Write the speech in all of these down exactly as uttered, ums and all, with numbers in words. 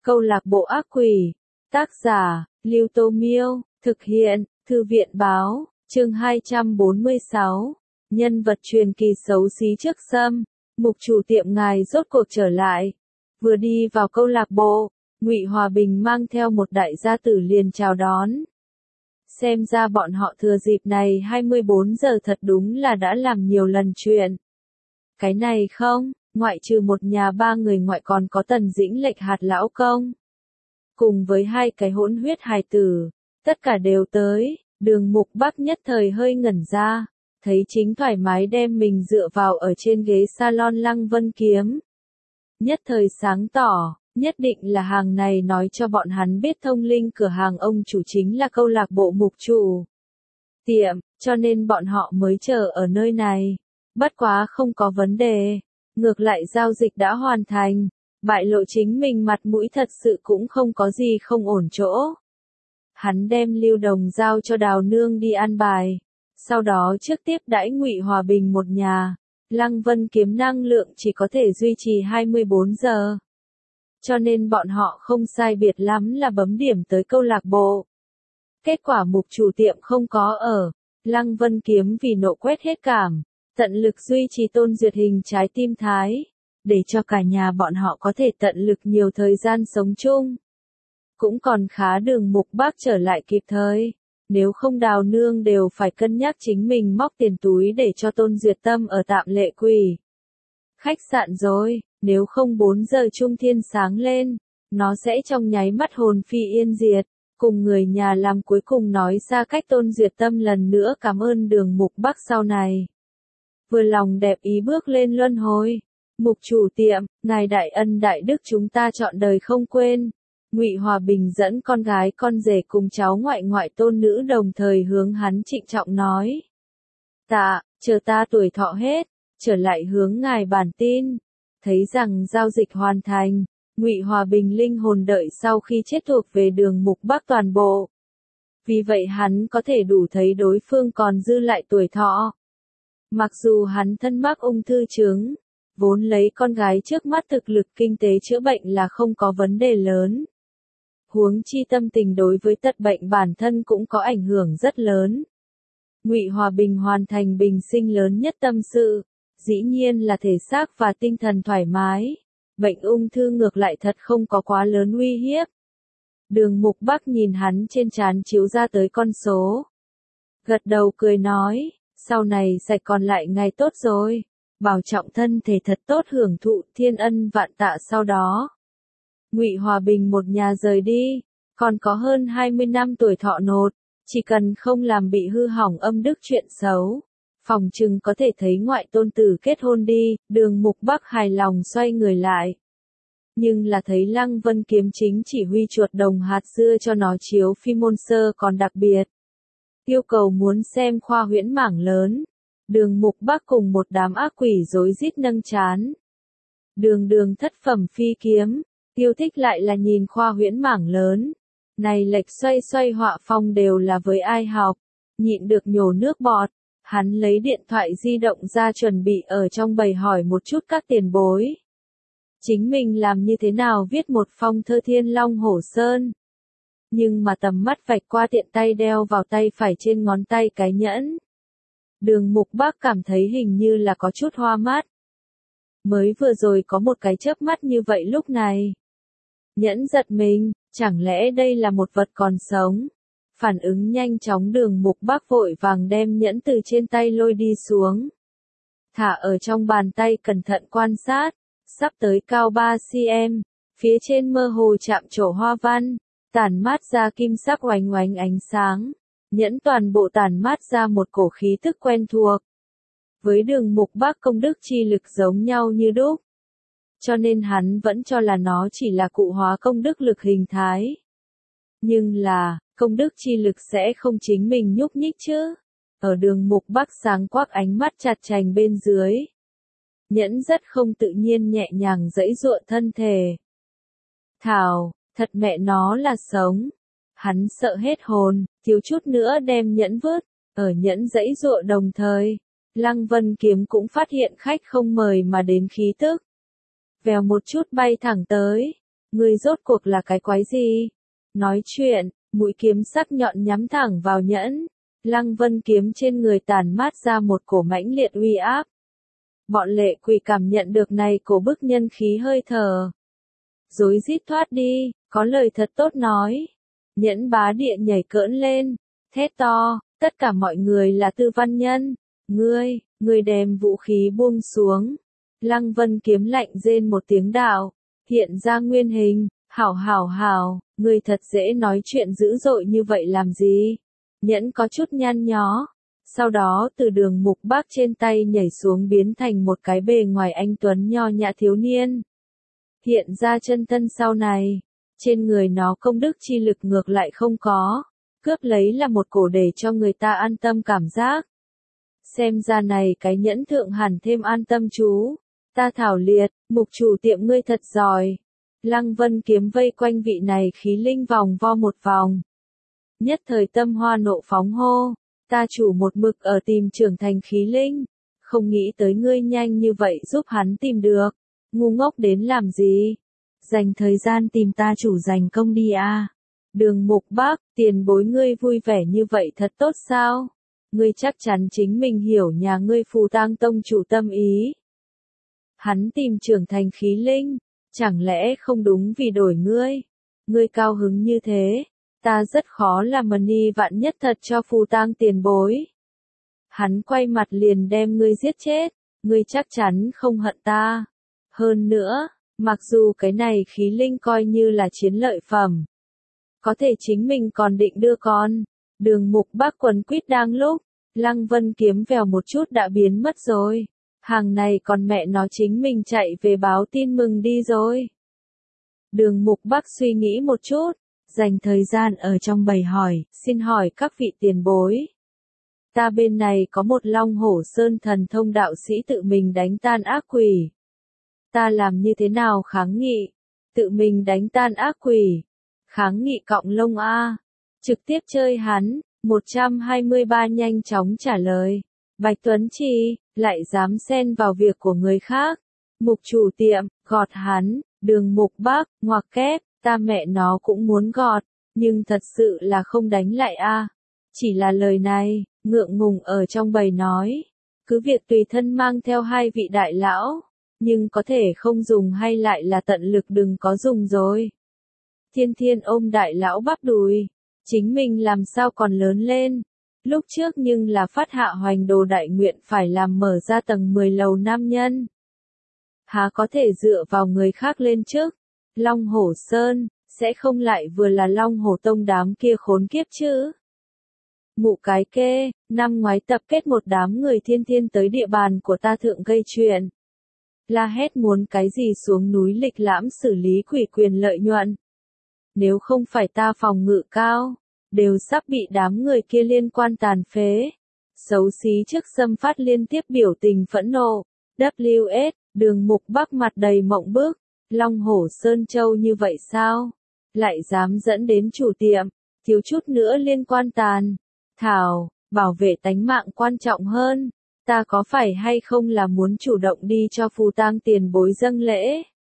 Câu lạc bộ ác quỷ. Tác giả, Lưu Tô Miêu. Thực hiện, Thư viện Báo. Chương hai trăm bốn mươi sáu. Nhân vật truyền kỳ xấu xí trước sâm. Mục chủ tiệm ngài rốt cuộc trở lại. Vừa đi vào câu lạc bộ, Ngụy Hòa Bình mang theo một đại gia tử liền chào đón. Xem ra bọn họ thừa dịp này hai mươi bốn giờ thật đúng là đã làm nhiều lần chuyện. Cái này không, ngoại trừ một nhà ba người ngoại còn có Tần Dĩnh Lệch hạt lão công. Cùng với hai cái hỗn huyết hài tử, tất cả đều tới, Đường Mục Bắc nhất thời hơi ngẩn ra, thấy chính thoải mái đem mình dựa vào ở trên ghế salon Lăng Vân Kiếm. Nhất thời sáng tỏ, nhất định là hàng này nói cho bọn hắn biết thông linh cửa hàng ông chủ chính là câu lạc bộ mục chủ tiệm, cho nên bọn họ mới chờ ở nơi này. Bất quá không có vấn đề, ngược lại giao dịch đã hoàn thành, bại lộ chính mình mặt mũi thật sự cũng không có gì không ổn chỗ. Hắn đem Lưu Đồng giao cho Đào Nương đi an bài, sau đó trước tiếp đãi Ngụy Hòa Bình một nhà. Lăng Vân Kiếm năng lượng chỉ có thể duy trì hai mươi bốn giờ. Cho nên bọn họ không sai biệt lắm là bấm điểm tới câu lạc bộ. Kết quả mục chủ tiệm không có ở, Lăng Vân Kiếm vì nộ quét hết cảm, tận lực duy trì Tôn Duyệt hình trái tim thái, để cho cả nhà bọn họ có thể tận lực nhiều thời gian sống chung. Cũng còn khá Đường Mục Bắc trở lại kịp thời, nếu không Đào Nương đều phải cân nhắc chính mình móc tiền túi để cho Tôn Duyệt Tâm ở tạm lệ quỷ khách sạn rồi, nếu không bốn giờ trung thiên sáng lên, nó sẽ trong nháy mắt hồn phi yên diệt. Cùng người nhà làm cuối cùng nói xa cách Tôn Duyệt Tâm lần nữa cảm ơn Đường Mục Bắc sau này. Vừa lòng đẹp ý bước lên luân hồi. Mục chủ tiệm, ngài đại ân đại đức chúng ta chọn đời không quên. Ngụy Hòa Bình dẫn con gái con rể cùng cháu ngoại ngoại tôn nữ đồng thời hướng hắn trịnh trọng nói. Tạ, chờ ta tuổi thọ hết, trở lại hướng ngài bản tin. Thấy rằng giao dịch hoàn thành, Ngụy Hòa Bình linh hồn đợi sau khi chết thuộc về Đường Mục Bắc toàn bộ. Vì vậy hắn có thể đủ thấy đối phương còn dư lại tuổi thọ. Mặc dù hắn thân mắc ung thư chứng, vốn lấy con gái trước mắt thực lực kinh tế chữa bệnh là không có vấn đề lớn. Huống chi tâm tình đối với tật bệnh bản thân cũng có ảnh hưởng rất lớn. Ngụy Hòa Bình hoàn thành bình sinh lớn nhất tâm sự, dĩ nhiên là thể xác và tinh thần thoải mái. Bệnh ung thư ngược lại thật không có quá lớn uy hiếp. Đường Mục Bắc nhìn hắn trên trán chiếu ra tới con số. Gật đầu cười nói, sau này sạch còn lại ngày tốt rồi. Bảo trọng thân thể thật tốt hưởng thụ thiên ân vạn tạ sau đó. Ngụy Hòa Bình một nhà rời đi, còn có hơn hai mươi năm tuổi thọ nốt, chỉ cần không làm bị hư hỏng âm đức chuyện xấu. Phòng chừng có thể thấy ngoại tôn tử kết hôn đi, Đường Mục Bắc hài lòng xoay người lại. Nhưng là thấy Lăng Vân Kiếm chính chỉ huy chuột đồng hạt dưa cho nó chiếu phim môn sơ còn đặc biệt. Yêu cầu muốn xem khoa huyễn mảng lớn. Đường Mục Bắc cùng một đám ác quỷ rối rít nâng chán. Đường đường thất phẩm phi kiếm, yêu thích lại là nhìn khoa huyễn mảng lớn. Này lệch xoay xoay họa phong đều là với ai học, nhịn được nhổ nước bọt. Hắn lấy điện thoại di động ra chuẩn bị ở trong bầy hỏi một chút các tiền bối. Chính mình làm như thế nào viết một phong thơ Thiên Long Hổ Sơn. Nhưng mà tầm mắt vạch qua tiện tay đeo vào tay phải trên ngón tay cái nhẫn. Đường Mục Bắc cảm thấy hình như là có chút hoa mắt. Mới vừa rồi có một cái chớp mắt như vậy lúc này. Nhẫn giật mình, chẳng lẽ đây là một vật còn sống? Phản ứng nhanh chóng Đường Mục Bắc vội vàng đem nhẫn từ trên tay lôi đi xuống. Thả ở trong bàn tay cẩn thận quan sát, sắp tới cao ba xăng-ti-mét, phía trên mơ hồ chạm trổ hoa văn, tản mát ra kim sắc oánh oánh ánh sáng, nhẫn toàn bộ tản mát ra một cổ khí tức quen thuộc. Với Đường Mục Bắc công đức chi lực giống nhau như đúc, cho nên hắn vẫn cho là nó chỉ là cụ hóa công đức lực hình thái. Nhưng là, công đức chi lực sẽ không chính mình nhúc nhích chứ. Ở Đường Mục Bắc sáng quắc ánh mắt chặt chành bên dưới. Nhẫn rất không tự nhiên nhẹ nhàng giãy giụa thân thể. Thảo, thật mẹ nó là sống. Hắn sợ hết hồn, thiếu chút nữa đem nhẫn vứt. Ở nhẫn giãy giụa đồng thời, Lăng Vân Kiếm cũng phát hiện khách không mời mà đến khí tức. Vèo một chút bay thẳng tới. Ngươi rốt cuộc là cái quái gì? Nói chuyện, mũi kiếm sắc nhọn nhắm thẳng vào Nhẫn. Lăng Vân kiếm trên người tản mát ra một cổ mãnh liệt uy áp. Bọn lệ quỷ cảm nhận được này cổ bức nhân khí hơi thở. Rối rít thoát đi, có lời thật tốt nói. Nhẫn bá địa nhảy cỡn lên, thét to, tất cả mọi người là Tư Văn Nhân. Ngươi, ngươi đem vũ khí buông xuống. Lăng Vân kiếm lạnh rên một tiếng đạo, hiện ra nguyên hình, hảo hảo hảo, ngươi thật dễ nói chuyện dữ dội như vậy làm gì? Nhẫn có chút nhăn nhó, sau đó từ Đường Mục Bác trên tay nhảy xuống biến thành một cái bề ngoài anh tuấn nho nhã thiếu niên. Hiện ra chân thân sau này, trên người nó công đức chi lực ngược lại không có, cướp lấy là một cổ để cho người ta an tâm cảm giác. Xem ra này cái Nhẫn thượng hẳn thêm an tâm chú. Ta thảo liệt, mục chủ tiệm ngươi thật giỏi. Lăng Vân kiếm vây quanh vị này khí linh vòng vo một vòng. Nhất thời tâm hoa nộ phóng hô, ta chủ một mực ở tìm trưởng thành khí linh, không nghĩ tới ngươi nhanh như vậy giúp hắn tìm được, ngu ngốc đến làm gì? Dành thời gian tìm ta chủ dành công đi a. Đường Mục Bác, tiền bối ngươi vui vẻ như vậy thật tốt sao? Ngươi chắc chắn chính mình hiểu nhà ngươi Phù Tang tông chủ tâm ý. Hắn tìm trưởng thành khí linh, chẳng lẽ không đúng vì đổi ngươi? Ngươi cao hứng như thế, ta rất khó làm mani vạn nhất thật cho Phù Tang tiền bối. Hắn quay mặt liền đem ngươi giết chết, ngươi chắc chắn không hận ta. Hơn nữa, mặc dù cái này khí linh coi như là chiến lợi phẩm, có thể chính mình còn định đưa con. Đường Mục Bác quấn quýt đang lúc, Lăng Vân kiếm vèo một chút đã biến mất rồi. Hàng này còn mẹ nó chính mình chạy về báo tin mừng đi rồi. Đường Mục Bác suy nghĩ một chút, dành thời gian ở trong bầy hỏi, xin hỏi các vị tiền bối. Ta bên này có một Long Hổ Sơn thần thông đạo sĩ tự mình đánh tan ác quỷ. Ta làm như thế nào kháng nghị? Tự mình đánh tan ác quỷ. Kháng nghị cọng lông A. Trực tiếp chơi hắn, một trăm hai mươi ba nhanh chóng trả lời. Bạch Tuấn Chi, lại dám xen vào việc của người khác. Mục chủ tiệm, gọt hắn. Đường Mục Bác, ngoặc kép, ta mẹ nó cũng muốn gọt, nhưng thật sự là không đánh lại a. Chỉ là lời này, ngượng ngùng ở trong bầy nói. Cứ việc tùy thân mang theo hai vị đại lão, nhưng có thể không dùng hay lại là tận lực đừng có dùng rồi. Thiên Thiên ôm đại lão bắp đùi, chính mình làm sao còn lớn lên. Lúc trước nhưng là phát hạ hoành đồ đại nguyện phải làm mở ra tầng mười lầu nam nhân. Há có thể dựa vào người khác lên trước. Long Hổ Sơn, sẽ không lại vừa là Long Hổ Tông đám kia khốn kiếp chứ. Mụ cái kê, năm ngoái tập kết một đám người thiên thiên tới địa bàn của ta thượng gây chuyện. La hét muốn cái gì xuống núi lịch lãm xử lý quỷ quyền lợi nhuận. Nếu không phải ta phòng ngự cao, đều sắp bị đám người kia liên quan tàn phế. Xấu xí trước xâm phát liên tiếp biểu tình phẫn nộ. W S, Đường Mục Bác mặt đầy mộng bức. Long Hổ Sơn Châu như vậy sao? Lại dám dẫn đến chủ tiệm, thiếu chút nữa liên quan tàn. Thảo, bảo vệ tánh mạng quan trọng hơn. Ta có phải hay không là muốn chủ động đi cho Phù Tang tiền bối dâng lễ?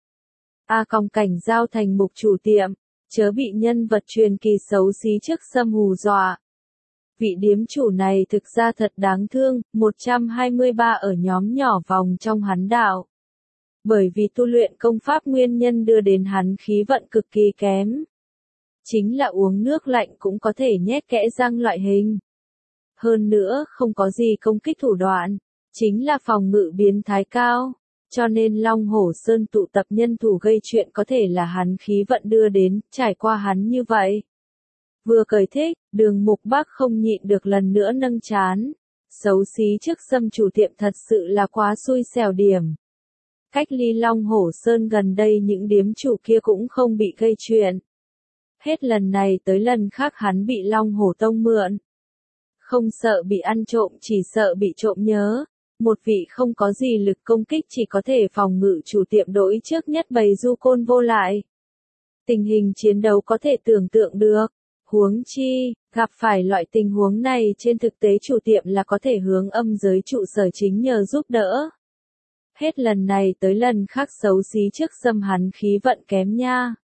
A Còng cảnh giao thành mục chủ tiệm, chớ bị nhân vật truyền kỳ xấu xí trước xâm hù dọa. Vị điếm chủ này thực ra thật đáng thương, một trăm hai mươi ba ở nhóm nhỏ vòng trong hắn đạo. Bởi vì tu luyện công pháp nguyên nhân đưa đến hắn khí vận cực kỳ kém. Chính là uống nước lạnh cũng có thể nhét kẽ răng loại hình. Hơn nữa không có gì công kích thủ đoạn, chính là phòng ngự biến thái cao. Cho nên Long Hổ Sơn tụ tập nhân thủ gây chuyện có thể là hắn khí vận đưa đến, trải qua hắn như vậy. Vừa cười thích, Đường Mục Bác không nhịn được lần nữa nâng chán. Xấu xí trước xâm chủ tiệm thật sự là quá xui xẻo điểm. Cách ly Long Hổ Sơn gần đây những điếm chủ kia cũng không bị gây chuyện. Hết lần này tới lần khác hắn bị Long Hổ Tông mượn. Không sợ bị ăn trộm chỉ sợ bị trộm nhớ. Một vị không có gì lực công kích chỉ có thể phòng ngự chủ tiệm đối trước nhất bầy du côn vô lại. Tình hình chiến đấu có thể tưởng tượng được. Huống chi, gặp phải loại tình huống này trên thực tế chủ tiệm là có thể hướng âm giới trụ sở chính nhờ giúp đỡ. Hết lần này tới lần khác xấu xí trước xâm hắn khí vận kém nha.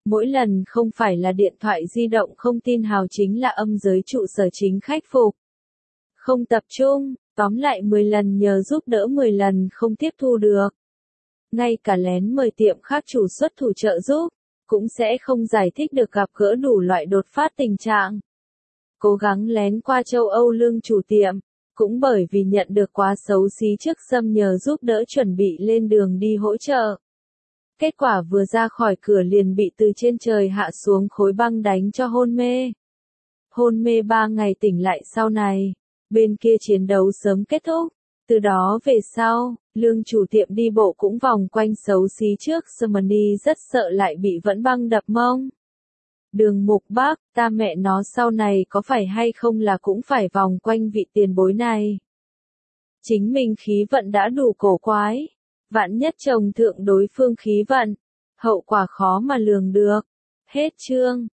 Mỗi lần không phải là điện thoại di động không tin hào chính là âm giới trụ sở chính khách phục. Không tập trung, tóm lại mười lần nhờ giúp đỡ mười lần không tiếp thu được. Ngay cả lén mời tiệm khác chủ xuất thủ trợ giúp, cũng sẽ không giải thích được gặp gỡ đủ loại đột phát tình trạng. Cố gắng lén qua châu Âu lương chủ tiệm, cũng bởi vì nhận được quá xấu xí trước xâm nhờ giúp đỡ chuẩn bị lên đường đi hỗ trợ. Kết quả vừa ra khỏi cửa liền bị từ trên trời hạ xuống khối băng đánh cho hôn mê. Hôn mê ba ngày tỉnh lại sau này, bên kia chiến đấu sớm kết thúc. Từ đó về sau, lương chủ tiệm đi bộ cũng vòng quanh xấu xí trước Germany rất sợ lại bị vẫn băng đập mông. Đường Mục Bác, ta mẹ nó sau này có phải hay không là cũng phải vòng quanh vị tiền bối này. Chính mình khí vận đã đủ cổ quái. Vạn nhất chồng thượng đối phương khí vận, hậu quả khó mà lường được. Hết chương.